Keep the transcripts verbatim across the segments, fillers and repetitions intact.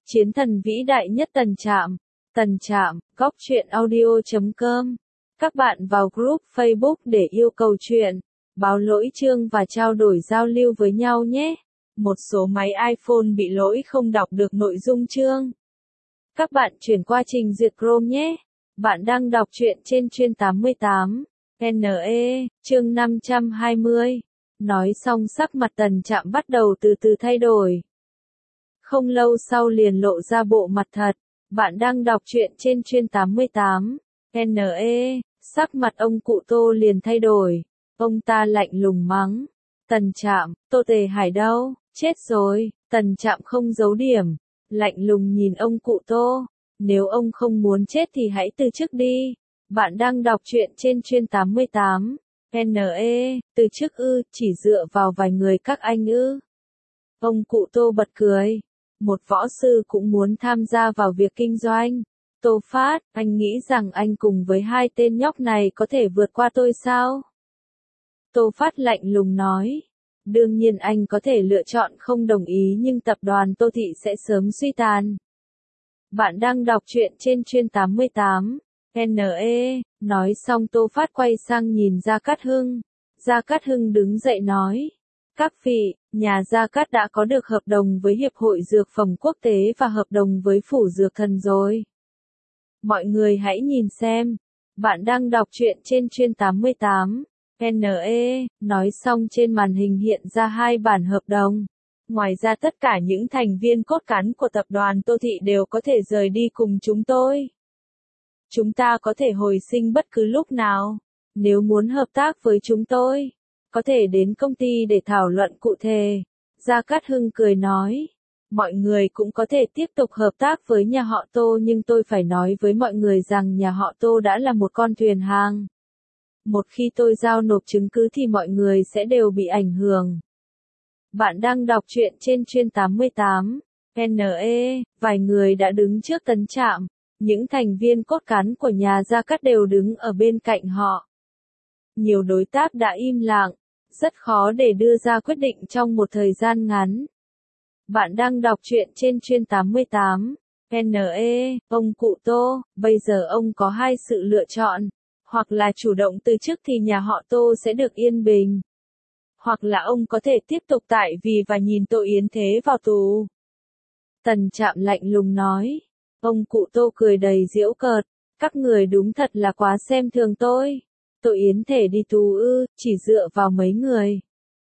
Chiến thần vĩ đại nhất Tần Trạm. Tần Trạm, góc truyện audio chấm com. Các bạn vào group Facebook để yêu cầu truyện, báo lỗi chương và trao đổi giao lưu với nhau nhé. Một số máy iPhone bị lỗi không đọc được nội dung chương. Các bạn chuyển qua trình duyệt Chrome nhé. Bạn đang đọc truyện trên chuyên tám mươi tám. N E, chương năm trăm hai mươi. Nói xong sắc mặt Tần Trạm bắt đầu từ từ thay đổi. Không lâu sau liền lộ ra bộ mặt thật. Bạn đang đọc truyện trên chuyên tám mươi tám. N E, sắc mặt ông cụ Tô liền thay đổi. Ông ta lạnh lùng mắng. Tần Trạm, Tô Tề Hải đâu? Chết rồi. Tần Trạm không giấu điểm. Lạnh lùng nhìn ông cụ Tô. Nếu ông không muốn chết thì hãy từ chức đi. Bạn đang đọc truyện trên chuyên tám mươi tám. N E, từ chức ư, chỉ dựa vào vài người các anh ư. Ông cụ Tô bật cười. Một võ sư cũng muốn tham gia vào việc kinh doanh. Tô Phát, anh nghĩ rằng anh cùng với hai tên nhóc này có thể vượt qua tôi sao? Tô Phát lạnh lùng nói. Đương nhiên anh có thể lựa chọn không đồng ý nhưng tập đoàn Tô Thị sẽ sớm suy tàn. Bạn đang đọc truyện trên chuyên tám mươi tám. N E, nói xong Tô Phát quay sang nhìn Gia Cát Hưng. Gia Cát Hưng đứng dậy nói. Các vị, nhà Gia Cát đã có được hợp đồng với Hiệp hội Dược phẩm Quốc tế và hợp đồng với Phủ Dược Thần rồi. Mọi người hãy nhìn xem. Bạn đang đọc truyện trên chuyên tám mươi tám. N E, nói xong trên màn hình hiện ra hai bản hợp đồng. Ngoài ra tất cả những thành viên cốt cán của tập đoàn Tô Thị đều có thể rời đi cùng chúng tôi. Chúng ta có thể hồi sinh bất cứ lúc nào. Nếu muốn hợp tác với chúng tôi, có thể đến công ty để thảo luận cụ thể. Gia Cát Hưng cười nói. Mọi người cũng có thể tiếp tục hợp tác với nhà họ Tô nhưng tôi phải nói với mọi người rằng nhà họ Tô đã là một con thuyền hàng. Một khi tôi giao nộp chứng cứ thì mọi người sẽ đều bị ảnh hưởng. Bạn đang đọc truyện trên chuyên tám mươi tám. N E, vài người đã đứng trước Tần Trạm. Những thành viên cốt cán của nhà Gia Cát đều đứng ở bên cạnh họ. Nhiều đối tác đã im lặng. Rất khó để đưa ra quyết định trong một thời gian ngắn. Bạn đang đọc truyện trên chuyên tám mươi tám. N E, ông cụ Tô, bây giờ ông có hai sự lựa chọn. Hoặc là chủ động từ chức thì nhà họ Tô sẽ được yên bình. Hoặc là ông có thể tiếp tục tại vì và nhìn Tô Yến Thế vào tù. Tần Trạm lạnh lùng nói. Ông cụ Tô cười đầy giễu cợt. Các người đúng thật là quá xem thường tôi. Tô Yến Thể đi tù ư, chỉ dựa vào mấy người.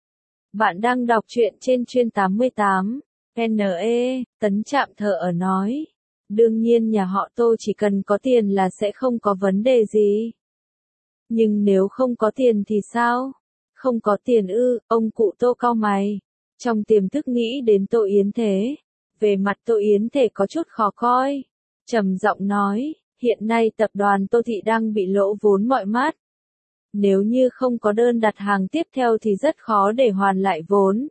Bạn đang đọc truyện trên chuyên tám mươi tám. N E, Tần Trạm thở ở nói. Đương nhiên nhà họ Tô chỉ cần có tiền là sẽ không có vấn đề gì. Nhưng nếu không có tiền thì sao? Không có tiền ư, ông cụ Tô cau mày. Trong tiềm thức nghĩ đến Tô Yến Thế. Về mặt Tô Yến Thể có chút khó coi. Trầm giọng nói, hiện nay tập đoàn Tô Thị đang bị lỗ vốn mọi mắt. Nếu như không có đơn đặt hàng tiếp theo thì rất khó để hoàn lại vốn.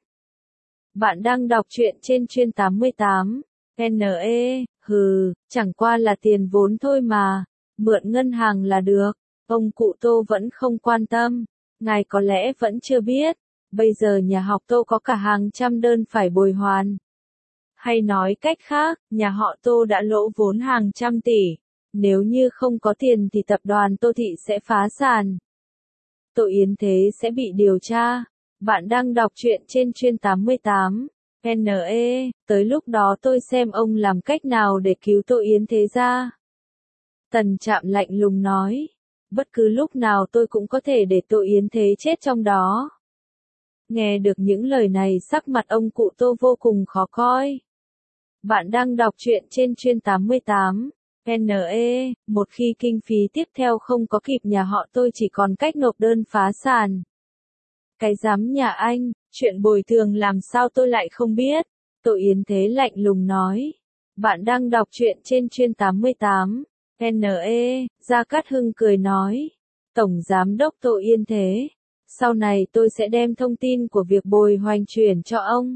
Bạn đang đọc truyện trên chuyên tám mươi tám. N E, hừ, chẳng qua là tiền vốn thôi mà. Mượn ngân hàng là được. Ông cụ Tô vẫn không quan tâm. Ngài có lẽ vẫn chưa biết. Bây giờ nhà học Tô có cả hàng trăm đơn phải bồi hoàn. Hay nói cách khác, nhà họ Tô đã lỗ vốn hàng trăm tỷ. Nếu như không có tiền thì tập đoàn Tô Thị sẽ phá sản. Tô Yến Thế sẽ bị điều tra. Bạn đang đọc truyện trên chuyên tám mươi tám. N E, tới lúc đó tôi xem ông làm cách nào để cứu Tô Yến Thế ra. Tần Trạm lạnh lùng nói. Bất cứ lúc nào tôi cũng có thể để Tô Yến Thế chết trong đó. Nghe được những lời này sắc mặt ông cụ Tô vô cùng khó coi. Bạn đang đọc truyện trên chuyên tám mươi tám. N E, một khi kinh phí tiếp theo không có kịp nhà họ tôi chỉ còn cách nộp đơn phá sản. Cái dám nhà anh, chuyện bồi thường làm sao tôi lại không biết. Tô Yến Thế lạnh lùng nói. Bạn đang đọc truyện trên chuyên tám mươi tám. N E, Gia Cát Hưng cười nói. Tổng Giám đốc Tô Yến Thế. Sau này tôi sẽ đem thông tin của việc bồi hoành chuyển cho ông.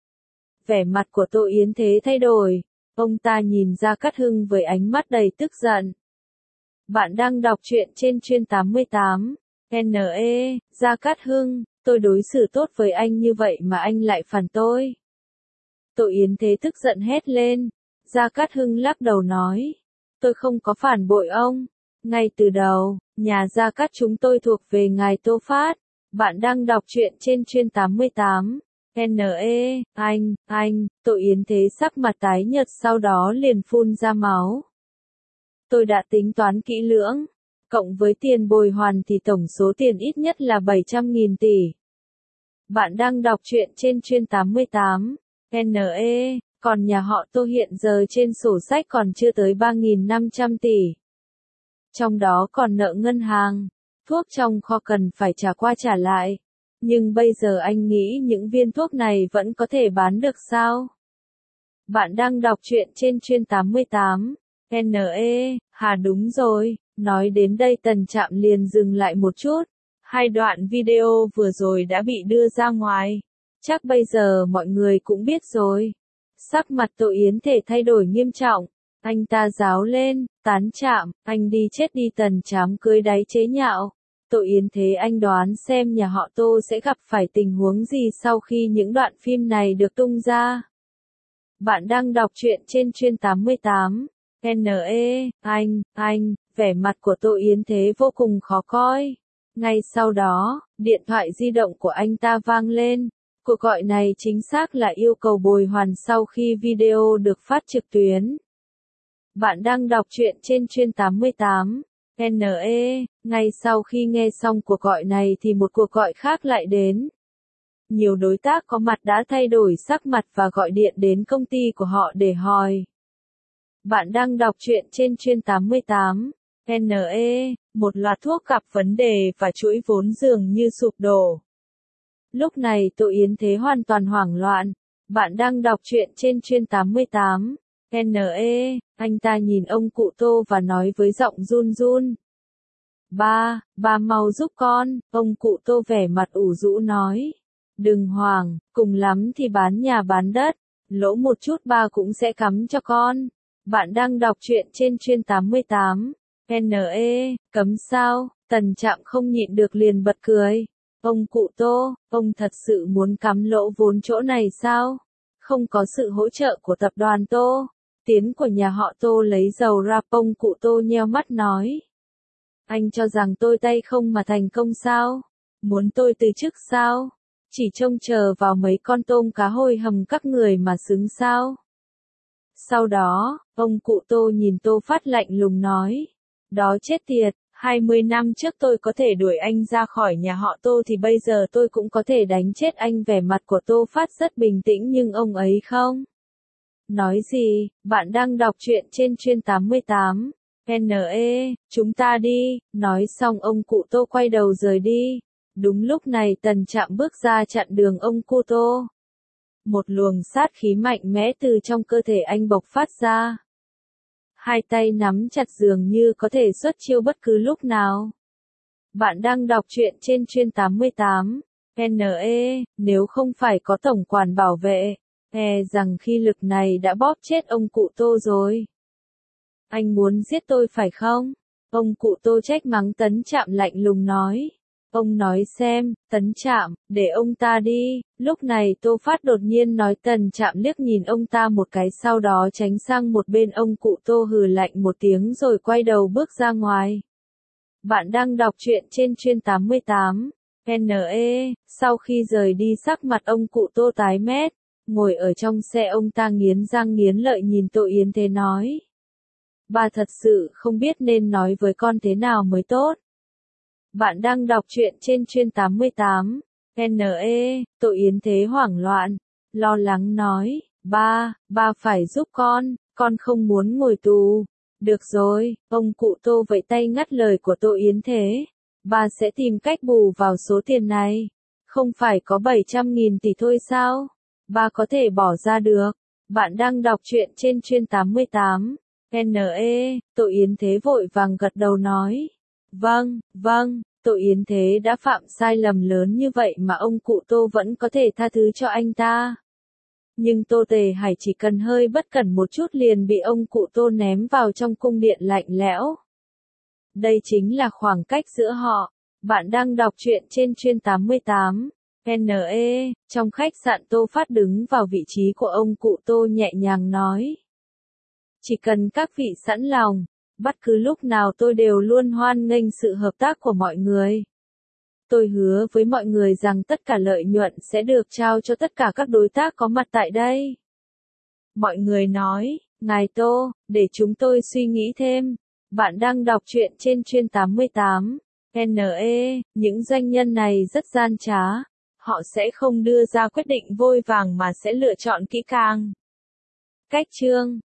Vẻ mặt của Tô Yến Thế thay đổi. Ông ta nhìn Gia Cát Hưng với ánh mắt đầy tức giận. Bạn đang đọc truyện trên chuyên tám mươi tám. N E, Gia Cát Hưng, tôi đối xử tốt với anh như vậy mà anh lại phản tôi. Tô Yến Thế tức giận hét lên. Gia Cát Hưng lắc đầu nói. Tôi không có phản bội ông. Ngay từ đầu, nhà Gia Cát chúng tôi thuộc về ngài Tô Phát. Bạn đang đọc truyện trên chuyên tám mươi tám. N E, anh, anh, Tô Yến Thế sắc mặt tái nhợt sau đó liền phun ra máu. Tôi đã tính toán kỹ lưỡng. Cộng với tiền bồi hoàn thì tổng số tiền ít nhất là bảy trăm nghìn tỷ. Bạn đang đọc truyện trên chuyên tám mươi tám. N E, còn nhà họ Tô hiện giờ trên sổ sách còn chưa tới ba nghìn năm trăm tỷ. Trong đó còn nợ ngân hàng, thuốc trong kho cần phải trả qua trả lại. Nhưng bây giờ anh nghĩ những viên thuốc này vẫn có thể bán được sao? Bạn đang đọc truyện trên chuyên tám mươi tám. N E, hà đúng rồi, nói đến đây Tần Trạm liền dừng lại một chút. Hai đoạn video vừa rồi đã bị đưa ra ngoài. Chắc bây giờ mọi người cũng biết rồi. Sắc mặt Tô Yến Thể thay đổi nghiêm trọng. Anh ta ráo lên, tán Trạm, anh đi chết đi. Tần Trạm cưới đáy chế nhạo. Tô Yến Thế anh đoán xem nhà họ Tô sẽ gặp phải tình huống gì sau khi những đoạn phim này được tung ra. Bạn đang đọc truyện trên chuyên tám mươi tám. N E, anh, anh, vẻ mặt của Tô Yến Thế vô cùng khó coi. Ngay sau đó, điện thoại di động của anh ta vang lên. Cuộc gọi này chính xác là yêu cầu bồi hoàn sau khi video được phát trực tuyến. Bạn đang đọc truyện trên chuyên tám mươi tám. N E, ngay sau khi nghe xong cuộc gọi này thì một cuộc gọi khác lại đến. Nhiều đối tác có mặt đã thay đổi sắc mặt và gọi điện đến công ty của họ để hỏi. Bạn đang đọc truyện trên chuyên tám mươi tám. N E, một loạt thuốc gặp vấn đề và chuỗi vốn dường như sụp đổ. Lúc này Tô Yến Thế hoàn toàn hoảng loạn. Bạn đang đọc truyện trên chuyên tám mươi tám. N E, anh ta nhìn ông cụ Tô và nói với giọng run run. Ba, ba mau giúp con, ông cụ Tô vẻ mặt ủ rũ nói. Đừng hoảng, cùng lắm thì bán nhà bán đất, lỗ một chút ba cũng sẽ cắm cho con. Bạn đang đọc truyện trên chuyên tám mươi tám. N E, cấm sao? Tần Trạm không nhịn được liền bật cười. Ông cụ Tô, ông thật sự muốn cắm lỗ vốn chỗ này sao? Không có sự hỗ trợ của tập đoàn Tô, tiến của nhà họ Tô lấy dầu ra. Ông cụ Tô nheo mắt nói. Anh cho rằng tôi tay không mà thành công sao? Muốn tôi từ chức sao? Chỉ trông chờ vào mấy con tôm cá hôi hầm các người mà xứng sao? Sau đó, ông cụ Tô nhìn Tô Phát lạnh lùng nói. Đó chết tiệt, hai mươi năm trước tôi có thể đuổi anh ra khỏi nhà họ Tô thì bây giờ tôi cũng có thể đánh chết anh. Vẻ mặt của Tô Phát rất bình tĩnh nhưng ông ấy không. Nói gì, bạn đang đọc truyện trên chuyên tám mươi tám. N E, chúng ta đi, nói xong ông cụ Tô quay đầu rời đi. Đúng lúc này Tần Trạm bước ra chặn đường ông cụ Tô. Một luồng sát khí mạnh mẽ từ trong cơ thể anh bộc phát ra. Hai tay nắm chặt dường như có thể xuất chiêu bất cứ lúc nào. Bạn đang đọc truyện trên chuyên tám mươi tám. N E, nếu không phải có tổng quản bảo vệ, e rằng khi lực này đã bóp chết ông cụ Tô rồi. Anh muốn giết tôi phải không? Ông cụ Tô trách mắng. Tấn Trạm lạnh lùng nói. Ông nói xem, Tấn Trạm, để ông ta đi. Lúc này Tô Phát đột nhiên nói. Tần Trạm liếc nhìn ông ta một cái sau đó tránh sang một bên. Ông cụ Tô hừ lạnh một tiếng rồi quay đầu bước ra ngoài. Bạn đang đọc truyện trên chuyên tám mươi tám. N E, sau khi rời đi sắc mặt ông cụ Tô tái mét. Ngồi ở trong xe ông ta nghiến răng nghiến lợi nhìn Tô Yến Thế nói. Ba thật sự không biết nên nói với con thế nào mới tốt. Bạn đang đọc truyện trên chuyên tám mươi tám. N E, Tô Yến Thế hoảng loạn, lo lắng nói. Ba, ba phải giúp con, con không muốn ngồi tù. Được rồi, ông cụ Tô vẫy tay ngắt lời của Tô Yến Thế. Ba sẽ tìm cách bù vào số tiền này. Không phải có bảy trăm nghìn tỷ thôi sao? Ba có thể bỏ ra được. Bạn đang đọc truyện trên chuyên tám mươi tám. N E, Tô Yến Thế vội vàng gật đầu nói. Vâng, vâng, Tô Yến Thế đã phạm sai lầm lớn như vậy mà ông cụ Tô vẫn có thể tha thứ cho anh ta. Nhưng Tô Tề Hải chỉ cần hơi bất cẩn một chút liền bị ông cụ Tô ném vào trong cung điện lạnh lẽo. Đây chính là khoảng cách giữa họ. Bạn đang đọc truyện trên chuyên tám mươi tám. N E, trong khách sạn Tô Phát đứng vào vị trí của ông cụ Tô nhẹ nhàng nói. Chỉ cần các vị sẵn lòng, bất cứ lúc nào tôi đều luôn hoan nghênh sự hợp tác của mọi người. Tôi hứa với mọi người rằng tất cả lợi nhuận sẽ được trao cho tất cả các đối tác có mặt tại đây. Mọi người nói, Ngài Tô, để chúng tôi suy nghĩ thêm. Bạn đang đọc truyện trên chuyên tám mươi tám. N E, những doanh nhân này rất gian trá. Họ sẽ không đưa ra quyết định vội vàng mà sẽ lựa chọn kỹ càng. Cách chương